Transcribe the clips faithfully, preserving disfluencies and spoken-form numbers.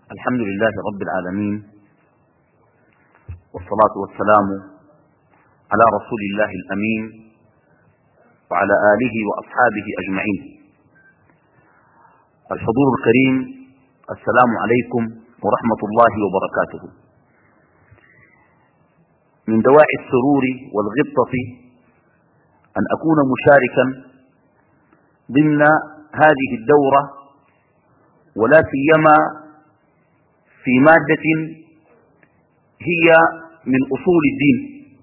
الحمد لله رب العالمين، والصلاة والسلام على رسول الله الأمين وعلى آله وأصحابه أجمعين. الحضور الكريم، السلام عليكم ورحمة الله وبركاته. من دواعي السرور والغبطة أن أكون مشاركا ضمن هذه الدورة، ولا سيما في مادة هي من أصول الدين،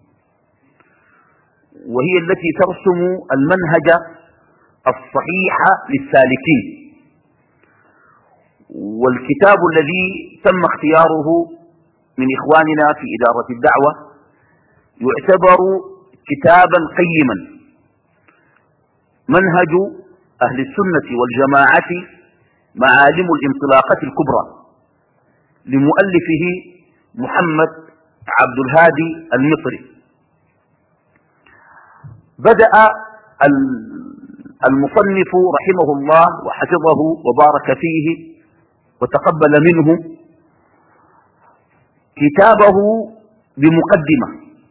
وهي التي ترسم المنهج الصحيح للسالكين. والكتاب الذي تم اختياره من إخواننا في إدارة الدعوة يعتبر كتابا قيما، منهج أهل السنة والجماعة معالم الانطلاقة الكبرى، لمؤلفه محمد عبد الهادي المصري. بدأ المصنف رحمه الله وحفظه وبارك فيه وتقبل منه كتابه بمقدمة،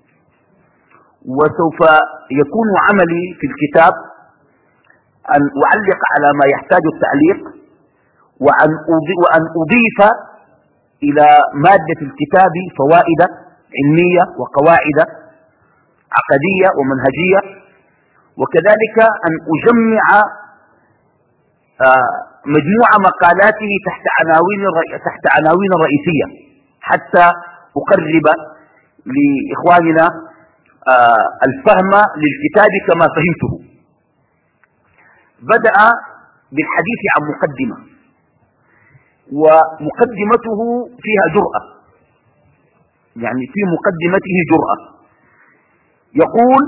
وسوف يكون عملي في الكتاب أن أعلق على ما يحتاج التعليق، وأن أضيف إلى مادة الكتاب فوائد علمية وقواعد عقدية ومنهجية، وكذلك أن أجمع مجموع مقالاته تحت عناوين تحت عناوين رئيسية، حتى أقرب لإخواننا الفهم للكتاب كما فهمته. بدأ بالحديث عن مقدمة، ومقدمته فيها جرأة، يعني في مقدمته جرأة. يقول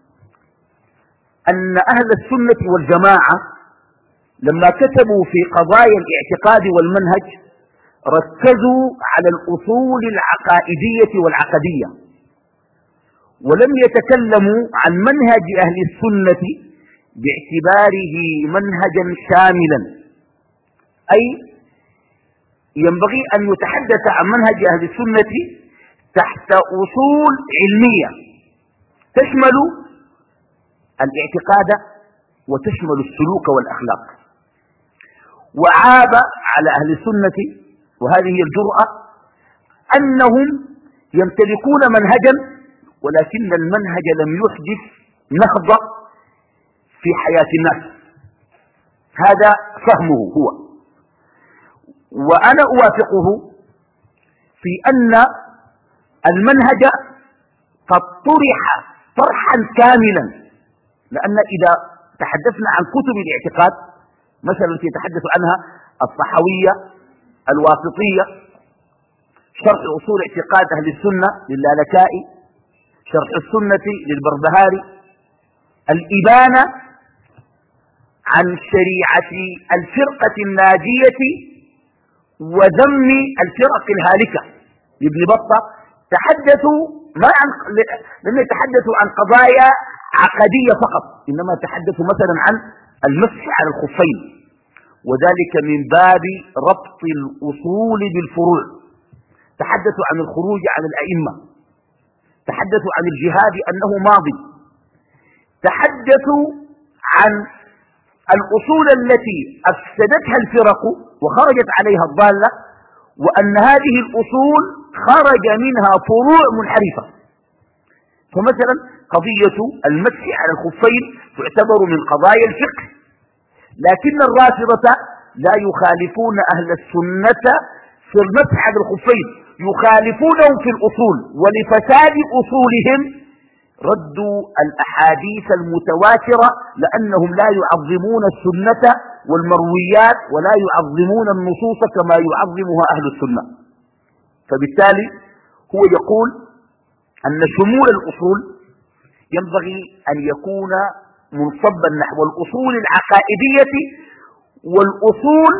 أن أهل السنة والجماعة لما كتبوا في قضايا الاعتقاد والمنهج ركزوا على الأصول العقائدية والعقدية، ولم يتكلموا عن منهج أهل السنة باعتباره منهجا شاملا، أي ينبغي أن يتحدث عن منهج أهل السنة تحت أصول علمية تشمل الاعتقاد وتشمل السلوك والأخلاق. وعاب على أهل السنة، وهذه هي الجرأة، أنهم يمتلكون منهجا ولكن المنهج لم يحدث نهضة في حياة الناس. هذا فهمه هو، وأنا أوافقه في أن المنهج قد طرح طرحا كاملا، لأن إذا تحدثنا عن كتب الاعتقاد مثلا يتحدث عنها الطحاوية، الواسطية، شرح أصول اعتقاد أهل السنة للالكائي، شرح السنة للبربهاري، الإبانة عن شريعة الفرقة الناجية وذم الفرق الهالكة لابن بطة. تحدثوا ما عن لم يتحدثوا عن قضايا عقدية فقط، إنما تحدثوا مثلا عن المسح على الخفين، وذلك من باب ربط الأصول بالفروع. تحدثوا عن الخروج عن الأئمة، تحدثوا عن الجهاد أنه ماضي، تحدثوا عن الأصول التي أفسدتها الفرق وخرجت عليها الضالة، وأن هذه الأصول خرج منها فروع منحرفة. فمثلا قضية المسح على الخفين تعتبر من قضايا الفقه، لكن الرافضة لا يخالفون أهل السنة في المسح على الخفين، يخالفونهم في الأصول، ولفساد أصولهم ردوا الأحاديث المتواترة، لأنهم لا يعظمون السنة والمرويات ولا يعظمون النصوص كما يعظمها أهل السنة. فبالتالي هو يقول أن شمول الأصول ينبغي أن يكون منصبا نحو الأصول العقائدية والأصول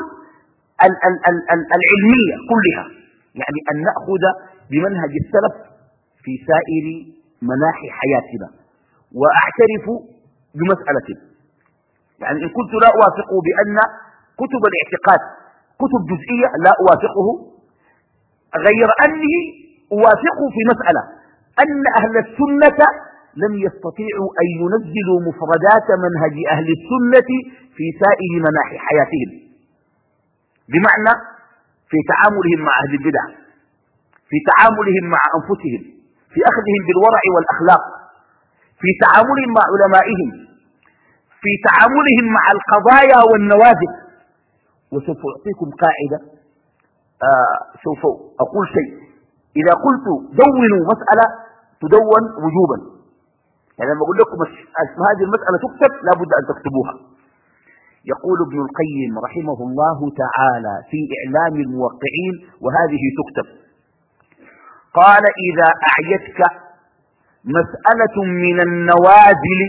العلمية كلها، يعني أن نأخذ بمنهج السلف في سائر مناحي حياتنا. وأعترف بمسألة، يعني إن كنت لا أوافق بأن كتب الاعتقاد كتب جزئية لا أوافقه، غير أني أوافقه في مسألة أن أهل السنة لم يستطيعوا أن ينزلوا مفردات منهج أهل السنة في سائر مناحي حياتهم، بمعنى في تعاملهم مع أهل البدع، في تعاملهم مع أنفسهم، في أخذهم بالورع والأخلاق، في تعاملهم مع علمائهم، في تعاملهم مع القضايا والنوازل. وسوف أعطيكم قاعدة، آه سوف أقول شيء إذا قلت دونوا مسألة تدون وجوبا، يعني لما أقول لكم اسم هذه المسألة تكتب لا بد أن تكتبوها. يقول ابن القيم رحمه الله تعالى في إعلام الموقعين، وهذه تكتب، قال: إذا أعيتك مسألة من النوازل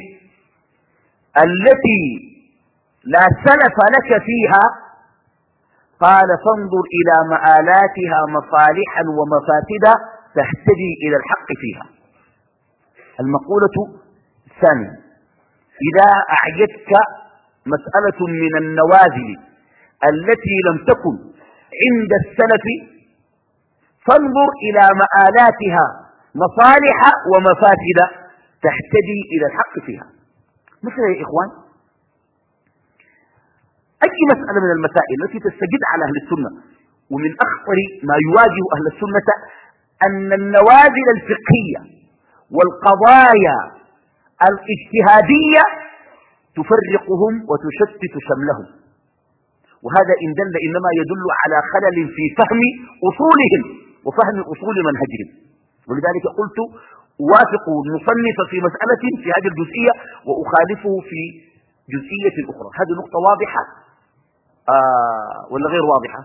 التي لا سلف لك فيها، قال: فانظر إلى مآلاتها مصالحا ومفاسدا تهتدي إلى الحق فيها. المقولة الثانية: إذا أعيتك مسألة من النوازل التي لم تكن عند السلف فانظر إلى مآلاتها مصالح ومفاسد تهتدي إلى الحق فيها. مثل يا إخوان أي مسألة من المسائل التي تستجد على أهل السنة، ومن أخطر ما يواجه أهل السنة أن النوازل الفقهية والقضايا الاجتهادية تفرقهم وتشتت شملهم، وهذا إن دل إنما يدل على خلل في فهم أصولهم وفهم أصول منهجهم. ولذلك قلت أوافق المصنف في مسألة في هذه الجزئية وأخالفه في جزئية أخرى. هذه نقطة واضحة آه ولا غير واضحة؟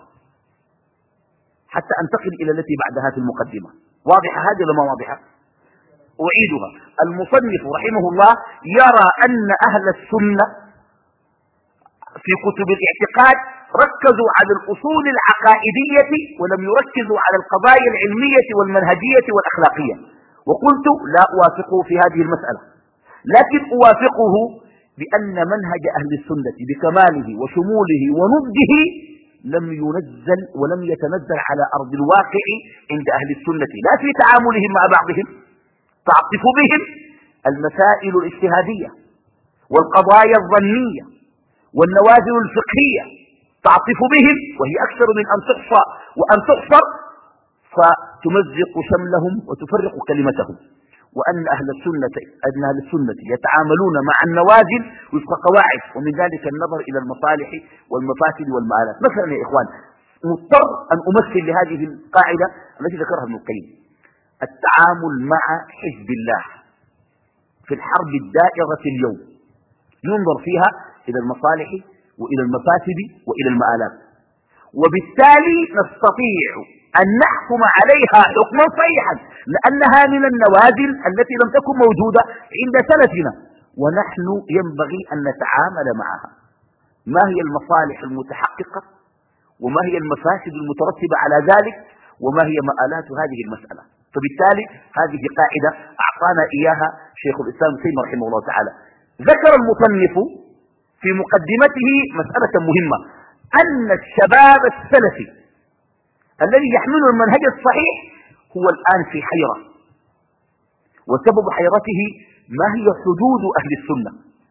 حتى أنتقل إلى التي بعدها في المقدمة. واضحة هذه ولا ما واضحة؟ أعيدها. المصنف رحمه الله يرى أن أهل السنة في كتب الاعتقاد ركزوا على الأصول العقائدية ولم يركزوا على القضايا العلمية والمنهجية والأخلاقية، وقلت لا أوافقه في هذه المسألة، لكن أوافقه بأن منهج أهل السنة بكماله وشموله ونضجه لم ينزل ولم يتنزل على أرض الواقع عند أهل السنة، لا في تعاملهم مع بعضهم تعطف بهم المسائل الاجتهادية والقضايا الظنية والنوازل الفقهية، تعطف بهم وهي أكثر من أن تحصى وأن تحصر فتمزق شملهم وتفرق كلمتهم، وأن أهل السنة أن أهل السنة يتعاملون مع النوازل وفق قواعد، ومن ذلك النظر إلى المصالح والمفاسد والمآلات. مثلا يا إخوان مضطر أن أمثل لهذه القاعدة التي ذكرها ابن القيم: التعامل مع حزب الله في الحرب الدائرة اليوم ينظر فيها إلى المصالح وإلى المفاسد وإلى المآلات، وبالتالي نستطيع أن نحكم عليها حكما صحيحا لأنها من النوازل التي لم تكن موجودة عند سلفنا، ونحن ينبغي أن نتعامل معها. ما هي المصالح المتحققة وما هي المفاسد المترتبة على ذلك وما هي مآلات هذه المسألة؟ فبالتالي هذه قاعدة أعطانا إياها شيخ الإسلام ابن تيمية رحمه الله تعالى. ذكر المصنف في مقدمته مسألة مهمة، أن الشباب السلفي الذي يحمل المنهج الصحيح هو الآن في حيرة، وسبب حيرته ما هي حدود أهل السنة،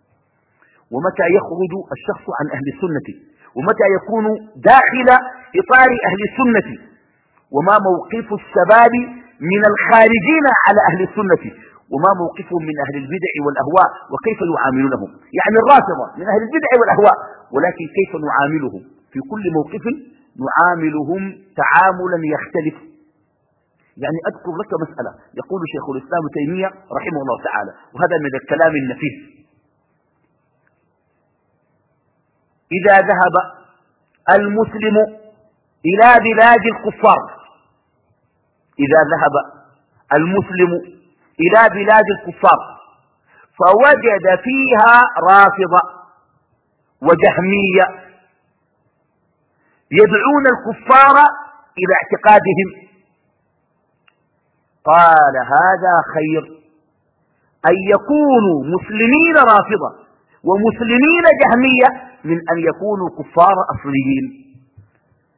ومتى يخرج الشخص عن أهل السنة، ومتى يكون داخل إطار أهل السنة، وما موقف الشباب من الخارجين على أهل السنة، وما موقفهم من أهل البدع والأهواء وكيف يعاملونهم. يعني الرافضة من أهل البدع والأهواء، ولكن كيف نعاملهم في كل موقف؟ نعاملهم تعاملا يختلف. يعني أذكر لك مسألة يقول شيخ الإسلام تيمية رحمه الله تعالى، وهذا من الكلام النفيس: إذا ذهب المسلم إلى بلاد الكفار إذا ذهب المسلم إلى بلاد الكفار فوجد فيها رافضة وجهمية يدعون الكفار إلى اعتقادهم، قال: هذا خير أن يكونوا مسلمين رافضة ومسلمين جهمية من أن يكونوا كفار أصليين.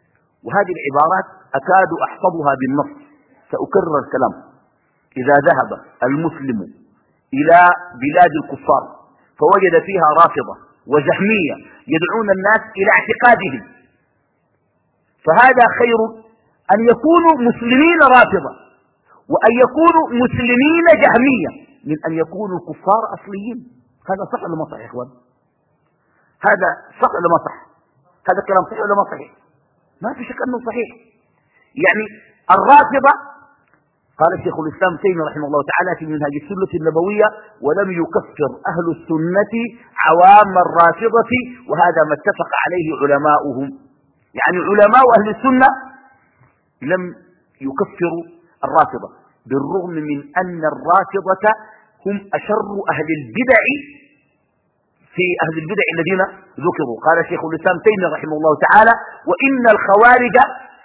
وهذه العبارات أكاد أحفظها بالنص، سأكرر الكلام. إذا ذهب المسلم إلى بلاد الكفار فوجد فيها رافضة وجهمية يدعون الناس إلى اعتقادهم، فهذا خير أن يكونوا مسلمين رافضة وأن يكونوا مسلمين جهمية من أن يكونوا كفار أصليين. هذا صح ولا ما صح يا إخوان؟ هذا صح ولا ما صح؟ هذا كلام صحيح ولا ما صحيح؟ ما في شك أنه صحيح. يعني الرافضة قال الشيخ الإسلام تيمية رحمه الله تعالى في منهاج السنة النبوية: ولم يكفر أهل السنة عوام الرافضة، وهذا ما اتفق عليه علماؤهم. يعني علماء أهل السنة لم يكفروا الرافضة، بالرغم من أن الرافضة هم أشر أهل البدع في أهل البدع الذين ذكروا. قال الشيخ الإسلام تيمية رحمه الله تعالى: وإن الخوارج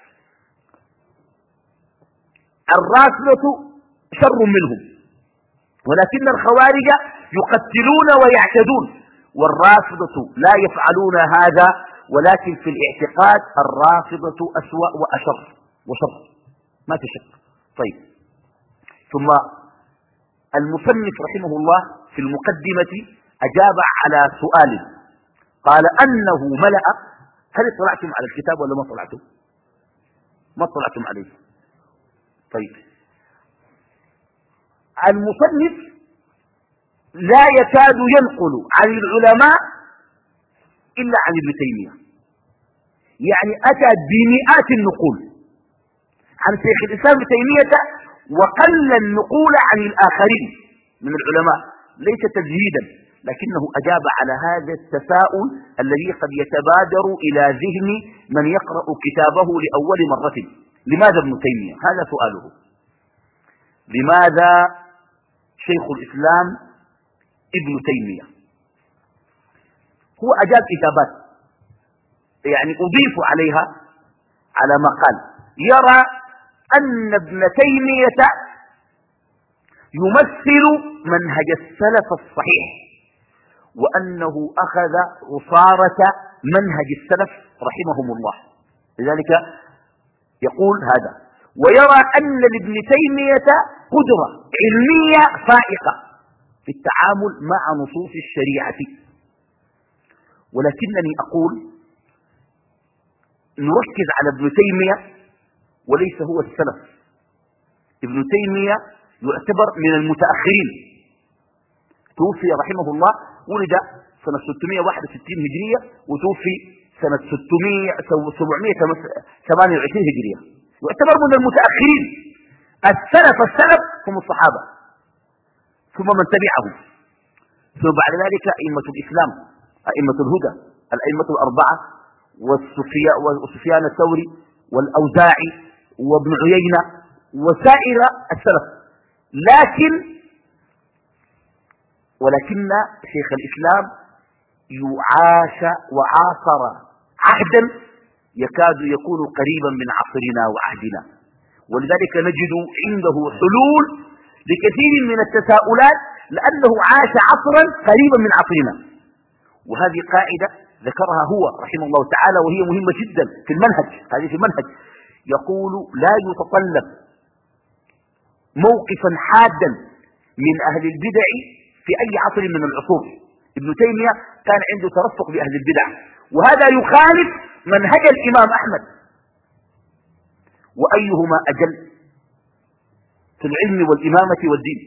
الرافضة شر منهم، ولكن الخوارج يقتلون ويعتدون، والرافضة لا يفعلون هذا، ولكن في الاعتقاد الرافضة أسوأ وأشر وشر، ما في شك. طيب، ثم المصنف رحمه الله في المقدمة أجاب على سؤال، قال أنه ملأ. هل اطلعتم على الكتاب ولا ما اطلعتم؟ ما اطلعتم عليه. طيب، المصنف لا يكاد ينقل عن العلماء إلا عن ابن تيمية، يعني أتى بمئات النقول عن شيخ الإسلام ابن تيمية، وقل النقول عن الآخرين من العلماء، ليس تزهيدا، لكنه أجاب على هذا التساؤل الذي قد يتبادر إلى ذهن من يقرأ كتابه لأول مرة: لماذا ابن تيمية؟ هذا سؤاله. لماذا شيخ الإسلام ابن تيمية؟ هو أجاب إجابات يعني أضيف عليها على ما قال. يرى أن ابن تيمية يمثل منهج السلف الصحيح، وأنه أخذ عصارة منهج السلف رحمهم الله، لذلك يقول هذا. ويرى أن لابن تيمية قدرة علمية فائقة في التعامل مع نصوص الشريعة، ولكنني أقول نركز على ابن تيمية وليس هو السلف. ابن تيمية يعتبر من المتأخرين، توفي رحمه الله، ولد سنة ستمائة وواحد وستين هجرية وتوفي سنة سبعمائة وثمانية وعشرين هجرية، يعتبر من المتأخرين. السلف السلف هم الصحابة ثم من تبعهم، ثم بعد ذلك أئمة الإسلام، أئمة الهدى، الأئمة الأربعة، وسفيان الثوري والأوزاعي وابن عيينة وسائر السلف. لكن ولكن شيخ الإسلام يعاش وعاصر عهدا يكاد يكون قريبا من عصرنا وعهدنا، ولذلك نجد عنده حلول لكثير من التساؤلات، لأنه عاش عصرا قريبا من عصرنا. وهذه قاعدة ذكرها هو رحمه الله تعالى، وهي مهمة جدا في المنهج. هذه في المنهج يقول: لا يتطلب موقفا حادا من أهل البدع في أي عصر من العصور. ابن تيمية كان عنده ترفق بأهل البدع، وهذا يخالف منهج الإمام أحمد، وأيهما أجل في العلم والإمامة والدين؟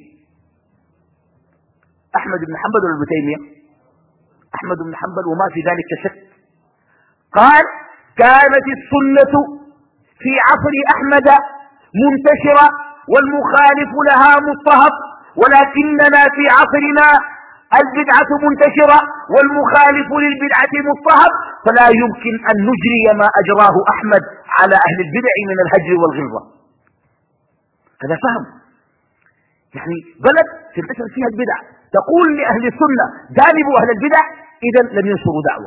أحمد بن حنبل ولا ابن تيمية؟ أحمد بن حنبل، وما في ذلك شك. قال: كانت السنة في عصر أحمد منتشرة والمخالف لها مضطهد، ولكننا في عصرنا البدعة منتشرة والمخالف للبدعة مضطهد، فلا يمكن أن نجري ما أجراه أحمد على أهل البدع من الهجر والغلظة. هذا فهم، يعني بلد تنتشر فيها البدع، تقول لأهل السنة جانبوا أهل البدع، إذا لم ينشروا دعوة.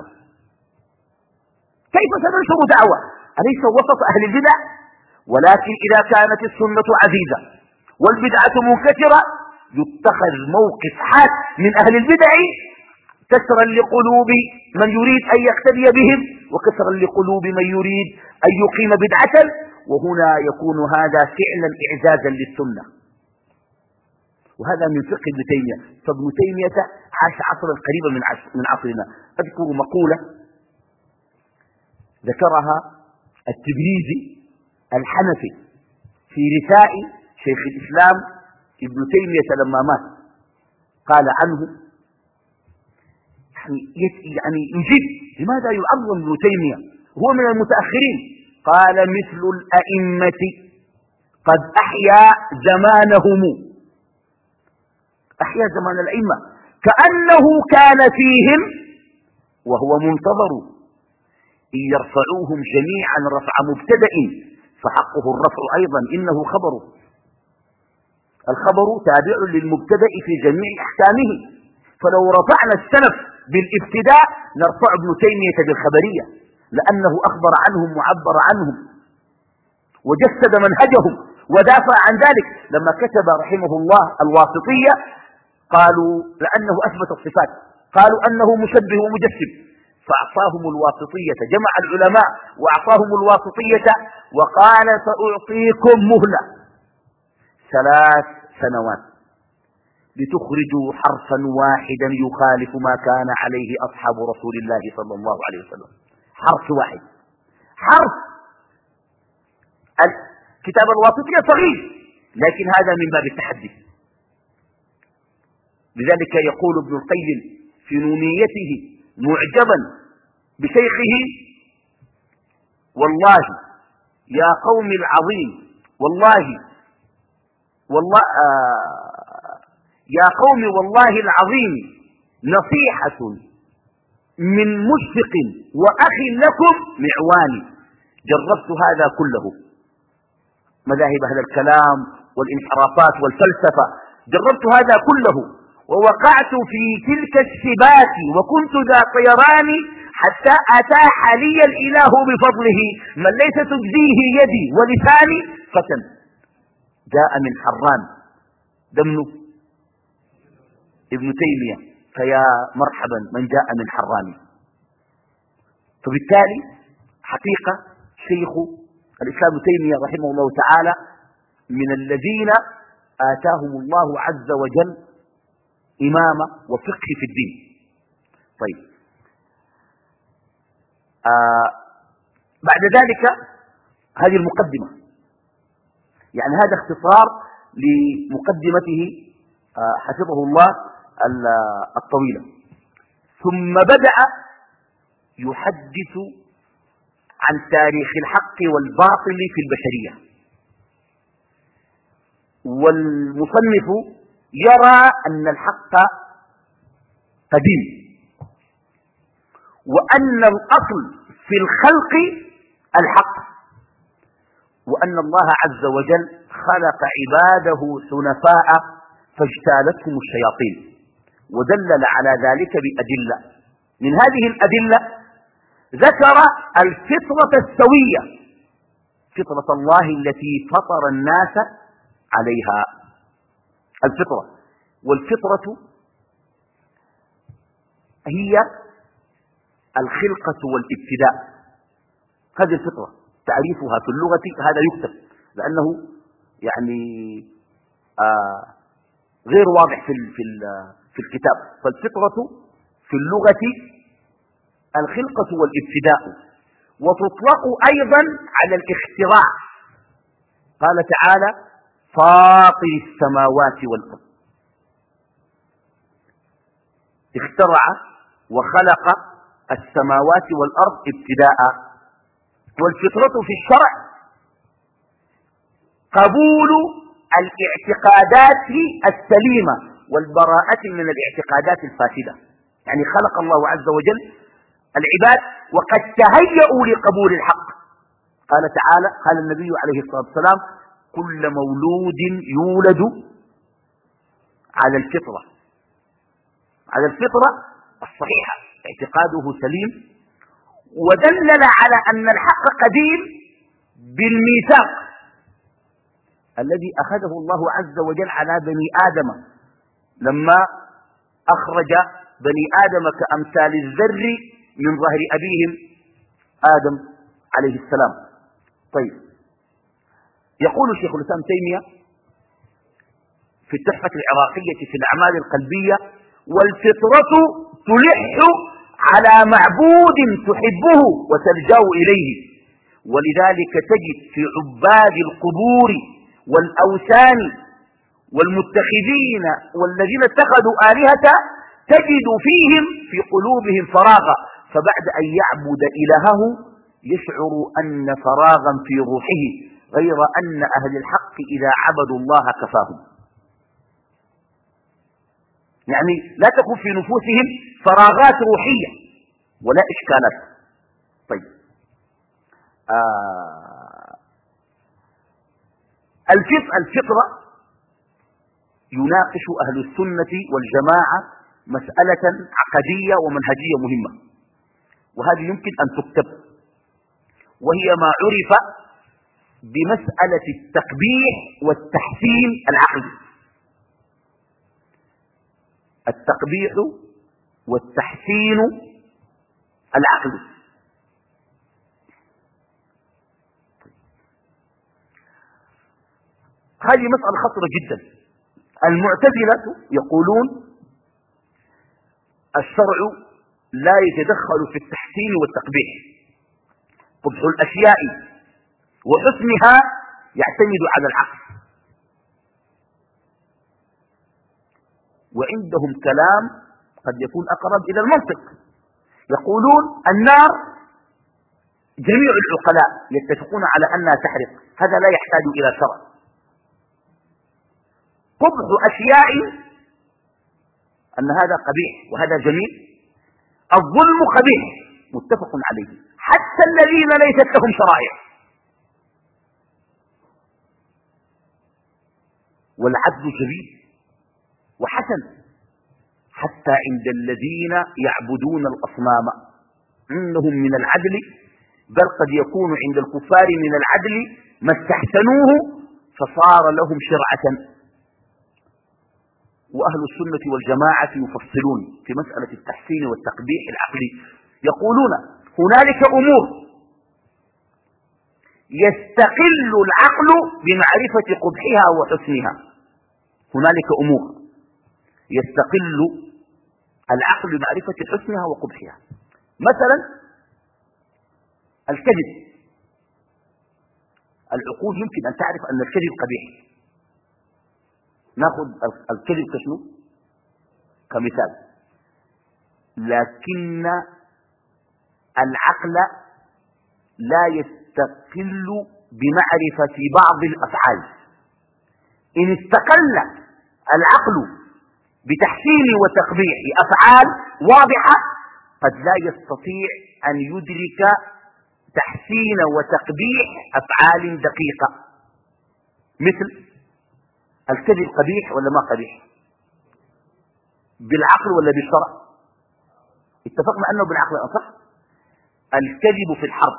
كيف سننشر دعوة أليس وسط أهل البدع؟ ولكن إذا كانت السنة عزيزة والبدعة منكسرة يتخذ موقف حاد من أهل البدع كسرا لقلوب من يريد أن يقتدي بهم، وكسرا لقلوب من يريد أن يقيم بدعة. وهنا يكون هذا فعلا إعزازا للسنة، وهذا من فقه ابن تيمية. فابن تيمية عاش عصرا قريبا من من عصرنا. أذكر مقولة ذكرها التبريزي الحنفي في رثاء شيخ الإسلام ابن تيمية لما مات، قال عنه يعني يجيب لماذا يعظم ابن تيمية هو من المتأخرين. قال مثل الأئمة قد أحيا زمانهم، أحيا زمان الأئمة كأنه كان فيهم وهو منتظر، إن يرفعوهم جميعا رفع مبتدأ فحقه الرفع أيضا إنه خبر. الخبر تابع للمبتدأ في جميع أحكامه، فلو رفعنا السلف بالابتداء نرفع ابن تيمية بالخبرية، لأنه أخبر عنهم وعبر عنهم وجسد منهجهم ودافع عن ذلك. لما كتب رحمه الله الواسطية قالوا لأنه أثبت الصفات، قالوا أنه مشبه ومجسم، فأعطاهم الواسطية، جمع العلماء وأعطاهم الواسطية وقال سأعطيكم مهلة ثلاث سنوات لتخرجوا حرفا واحدا يخالف ما كان عليه أصحاب رسول الله صلى الله عليه وسلم. حرف واحد، حرف. الكتاب الواسطية صغير لكن هذا من باب التحدي. لذلك يقول ابن القيم في نونيته معجبا بشيخه: والله يا قوم العظيم، والله والله آه يا قوم والله العظيم نصيحة من مشفق وأخ لكم معواني، جربت هذا كله، مذاهب أهل الكلام والانحرافات والفلسفة، جربت هذا كله ووقعت في تلك السبات وكنت ذا طيران حتى أتاح لي الإله بفضله من ليس تجزيه يدي ولساني فتن جاء من حران دمنه ابن تيمية، فيا مرحبا من جاء من حران. فبالتالي حقيقة شيخ الإسلام ابن تيمية رحمه الله تعالى من الذين آتاهم الله عز وجل إمامة وفقه في الدين. طيب آه بعد ذلك هذه المقدمة، يعني هذا اختصار لمقدمته آه حفظه الله الطويلة. ثم بدأ يحدث عن تاريخ الحق والباطل في البشرية. والمصنف يرى أن الحق قديم، وأن الأصل في الخلق الحق، وأن الله عز وجل خلق عباده حنفاء فاجتالتهم الشياطين، ودلل على ذلك بأدلة. من هذه الأدلة ذكر الفطرة السوية، فطرة الله التي فطر الناس عليها، الفطرة. والفطرة هي الخلقة والابتداء، هذه الفطرة تعريفها في اللغة هذا يكتب لأنه يعني آه غير واضح في في في الكتاب. فالفطرة في اللغة الخلقة والابتداء، وتطلق أيضا على الاختراع. قال تعالى: فاطر السماوات والأرض، اخترع وخلق السماوات والأرض ابتداء. والفطرة في الشرع قبول الاعتقادات السليمة والبراءة من الاعتقادات الفاسدة. يعني خلق الله عز وجل العباد وقد تهيأوا لقبول الحق. قال تعالى، قال النبي عليه الصلاة والسلام: كل مولود يولد على الفطرة، على الفطرة الصحيحة، اعتقاده سليم. ودلل على أن الحق قديم بالميثاق الذي أخذه الله عز وجل على بني آدم لما أخرج بني آدم كأمثال الذر من ظهر أبيهم آدم عليه السلام. طيب، يقول شيخ الإسلام تيمية في التحفة العراقية في الأعمال القلبية: والفطرة تلح على معبود تحبه وتلجأ إليه، ولذلك تجد في عباد القبور والأوثان والمتخذين والذين اتخذوا آلهة تجد فيهم في قلوبهم فراغا، فبعد أن يعبد إلهه يشعر أن فراغا في روحه، غير أن أهل الحق إذا عبدوا الله كفاهم. يعني لا تكون في نفوسهم فراغات روحية ولا إشكالات. طيب، آه الفطرة يناقش أهل السنة والجماعة مسألة عقدية ومنهجية مهمة، وهذه يمكن أن تكتب، وهي ما عرف بمسألة التقبيح والتحسين العقلي. التقبيح والتحسين العقلي. هذه مسألة خطرة جدا. المعتزلة يقولون الشرع لا يتدخل في التحسين والتقبيح، قبح الأشياء وحسنها يعتمد على العقل. وعندهم كلام قد يكون أقرب إلى المنطق، يقولون النار جميع العقلاء يتفقون على أنها تحرق، هذا لا يحتاج إلى شرع. قبح أشياء أن هذا قبيح وهذا جميل. الظلم قبيح متفق عليه حتى الذين ليست لهم شرائع. والعدل جميل وحسن حتى عند الذين يعبدون الأصنام إنهم من العدل، بل قد يكون عند الكفار من العدل ما استحسنوه فصار لهم شرعة. وأهل السنة والجماعة يفصلون في مسألة التحسين والتقبيح العقلي، يقولون هنالك أمور يستقل العقل بمعرفة قبحها وحسنها. هنالك أمور يستقل العقل بمعرفة حسنها وقبحها. مثلا الكذب، العقول يمكن أن تعرف أن الكذب قبيح. ناخذ الكذب كشنو كمثال، لكن العقل لا يستقل بمعرفة بعض الأفعال. إن استقل العقل بتحسين وتقبيح أفعال واضحة قد لا يستطيع أن يدرك تحسين وتقبيح أفعال دقيقة. مثل الكذب قبيح ولا ما قبيح؟ بالعقل ولا بالشرع؟ اتفقنا أنه بالعقل أصح. الكذب في الحرب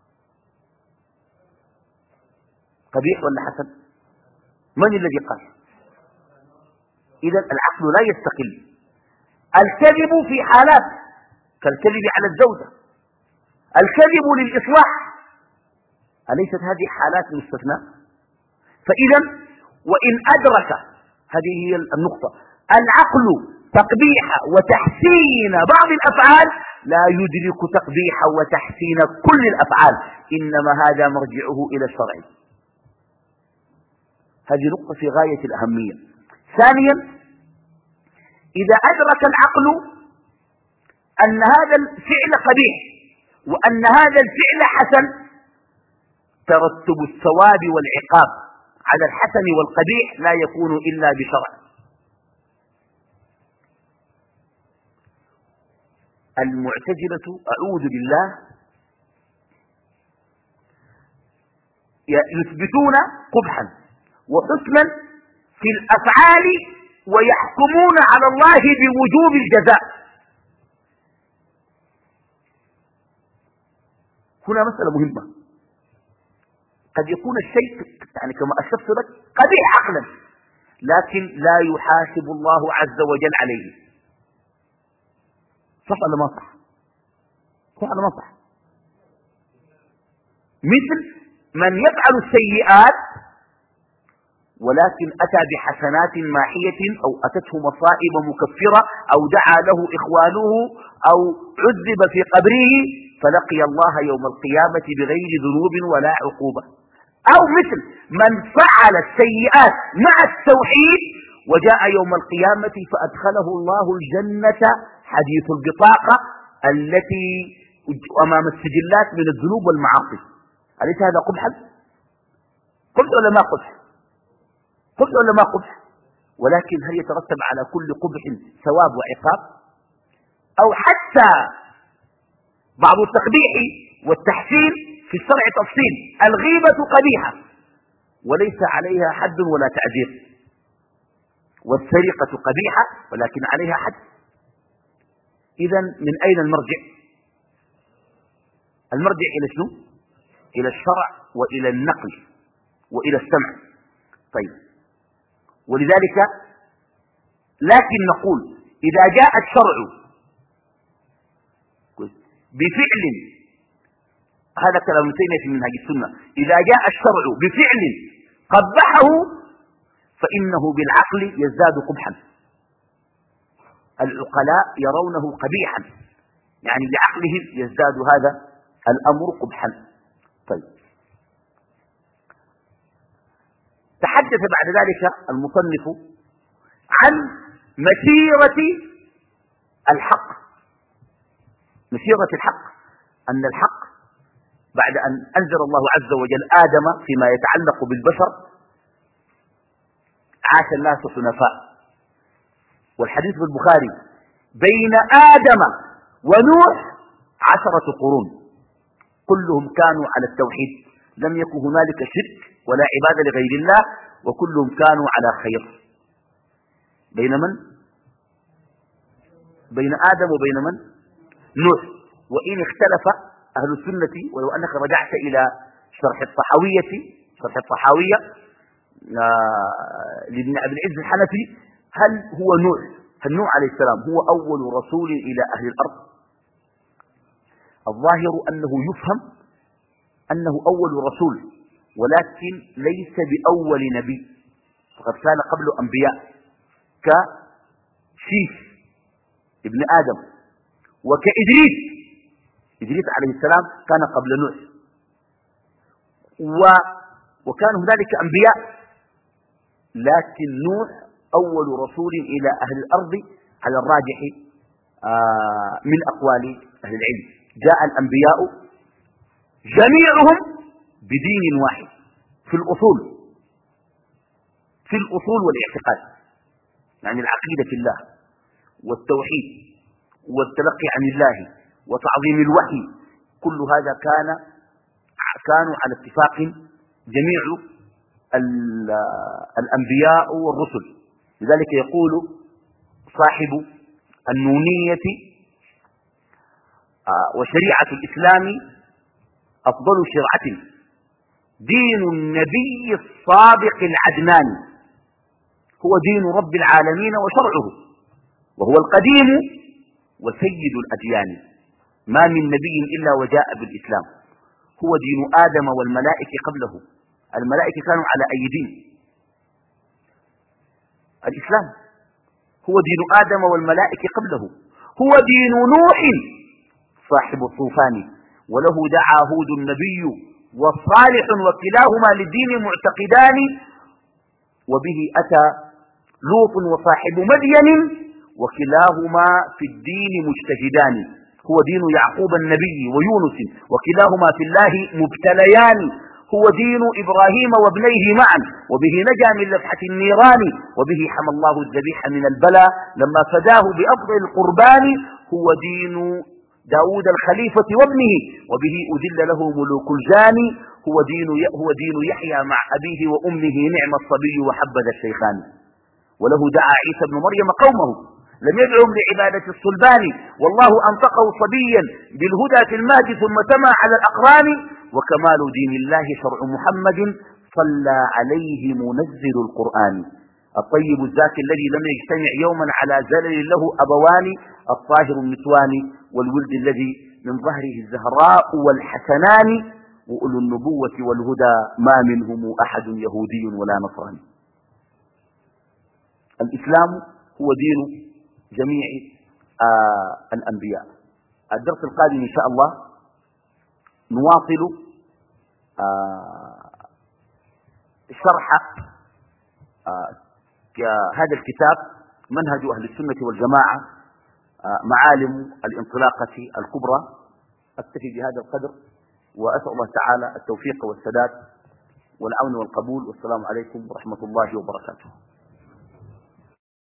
قبيح ولا حسن؟ من الذي قال؟ إذا العقل لا يستقل. الكذب في حالات كالكذب على الزوجة، الكذب للإصلاح، أليست هذه حالات مستثناء؟ فإذا وإن أدرك، هذه هي النقطة، العقل تقبيح وتحسين بعض الأفعال لا يدرك تقبيح وتحسين كل الأفعال، إنما هذا مرجعه إلى الشرع. هذه نقطة في غاية الأهمية. ثانيا، إذا أدرك العقل أن هذا الفعل قبيح وأن هذا الفعل حسن، ترتب الثواب والعقاب على الحسن والقبيح لا يكون إلا بشرع. المعتزلة أعوذ بالله يثبتون قبحا وحسنا في الأفعال ويحكمون على الله بوجوب الجزاء. هنا مسألة مهمة. قد يكون الشيء يعني كما أشرت لك قبيح عقلا، لكن لا يحاسب الله عز وجل عليه. صح ولا ما صح؟ صح ولا ما صح؟ مثل من يفعل السيئات ولكن أتى بحسنات ماحية أو أتته مصائب مكفرة أو دعا له إخوانه أو عذب في قبره فلقي الله يوم القيامة بغير ذنوب ولا عقوبة. أو مثل من فعل السيئات مع التوحيد وجاء يوم القيامة فأدخله الله الجنة حديث البطاقة التي أمام السجلات من الذنوب والمعاصي. أليس هذا قبحا؟ قبح ولا ما قبح؟ قبح ولا ما قبح؟ ولكن هل يترتب على كل قبح ثواب وعقاب؟ أو حتى بعض التقبيح والتحسين في الشرع تفصيل. الغيبة قبيحة وليس عليها حد ولا تعزير، والسرقة قبيحة ولكن عليها حد. إذن من أين المرجع؟ المرجع إلى شنو؟ إلى الشرع وإلى النقل وإلى السمع. طيب، ولذلك لكن نقول إذا جاء الشرع بفعل، هذا كلام ابن تيمية في منهج السنة، إذا جاء الشرع بفعل قبحه فإنه بالعقل يزداد قبحا. العقلاء يرونه قبيحا، يعني بعقلهم يزداد هذا الأمر قبحا. طيب، تحدث بعد ذلك المصنف عن مسيرة الحق. مسيرة الحق، أن الحق بعد أن أنزل الله عز وجل آدم فيما يتعلق بالبشر عاش الناس حنفاء. والحديث في البخاري بين آدم ونوح عشرة قرون كلهم كانوا على التوحيد، لم يكن هنالك شرك ولا عبادة لغير الله، وكلهم كانوا على خير. بين من؟ بين آدم وبين من؟ نوح. وإن اختلف أهل السنة، ولو أنك رجعت إلى شرح الطحاوية شرح الطحاوية لابن أبي العز الحنفي، هل هو نوح هل نوح عليه السلام هو أول رسول إلى أهل الأرض؟ الظاهر أنه يفهم أنه أول رسول، ولكن ليس بأول نبي، فقد كان قبل أنبياء كشيث ابن آدم وكإدريس. إدريس عليه السلام كان قبل نوح، و وكان هنالك أنبياء، لكن نوح أول رسول إلى أهل الأرض على الراجح من أقوال أهل العلم. جاء الأنبياء جميعهم بدين واحد في الأصول في الأصول والاعتقاد، يعني العقيدة في الله والتوحيد والتلقي عن الله وتعظيم الوحي، كل هذا كان كانوا على اتفاق جميع الأنبياء والرسل. لذلك يقول صاحب النونية وشريعة الإسلام أفضل شرعة دين النبي الصادق العدنان، هو دين رب العالمين وشرعه، وهو القديم وسيد الأديان، ما من نبي إلا وجاء بالإسلام. هو دين آدم والملائكة قبله. الملائكة كانوا على أي دين؟ الإسلام. هو دين آدم والملائكة قبله. هو دين نوح صاحب الطوفان، وله دعا هود النبي وصالح، وكلاهما للدين معتقدان، وبه أتى لوط وصاحب مدين، وكلاهما في الدين مجتهدان. هو دين يعقوب النبي ويونس، وكلاهما في الله مبتليان. هو دين إبراهيم وابنيه معا، وبه نجا من لفحة النيران، وبه حمى الله الذبيح من البلاء لما فداه بأفضل القربان. هو دين داود الخليفة وابنه، وبه أذل له ملوك الجان. هو دين هو دين يحيى مع أبيه وأمه، نعم الصبي وحبذا الشيخان. وله دعا عيسى بن مريم قومه، لم يدعهم لعبادة الصلبان، والله أنطقه صبيا بالهدى في المهد ثم تما على الأقران. وكمال دين الله شرع محمد صلى عليه منزل القرآن. الطيب الزاكي الذي لم يجتمع يوما على زلل له أبوان، الطاهر النسوان والولد الذي من ظهره الزهراء والحسنان وأولو النبوة والهدى ما منهم أحد يهودي ولا نصراني. الإسلام هو دين جميع آه الأنبياء. الدرس القادم إن شاء الله نواصل آه شرح آه هذا الكتاب منهج أهل السنة والجماعة آه معالم الانطلاقة الكبرى. أكتفي بهذا القدر وأسأل الله تعالى التوفيق والسداد والعون والقبول، والسلام عليكم ورحمة الله وبركاته.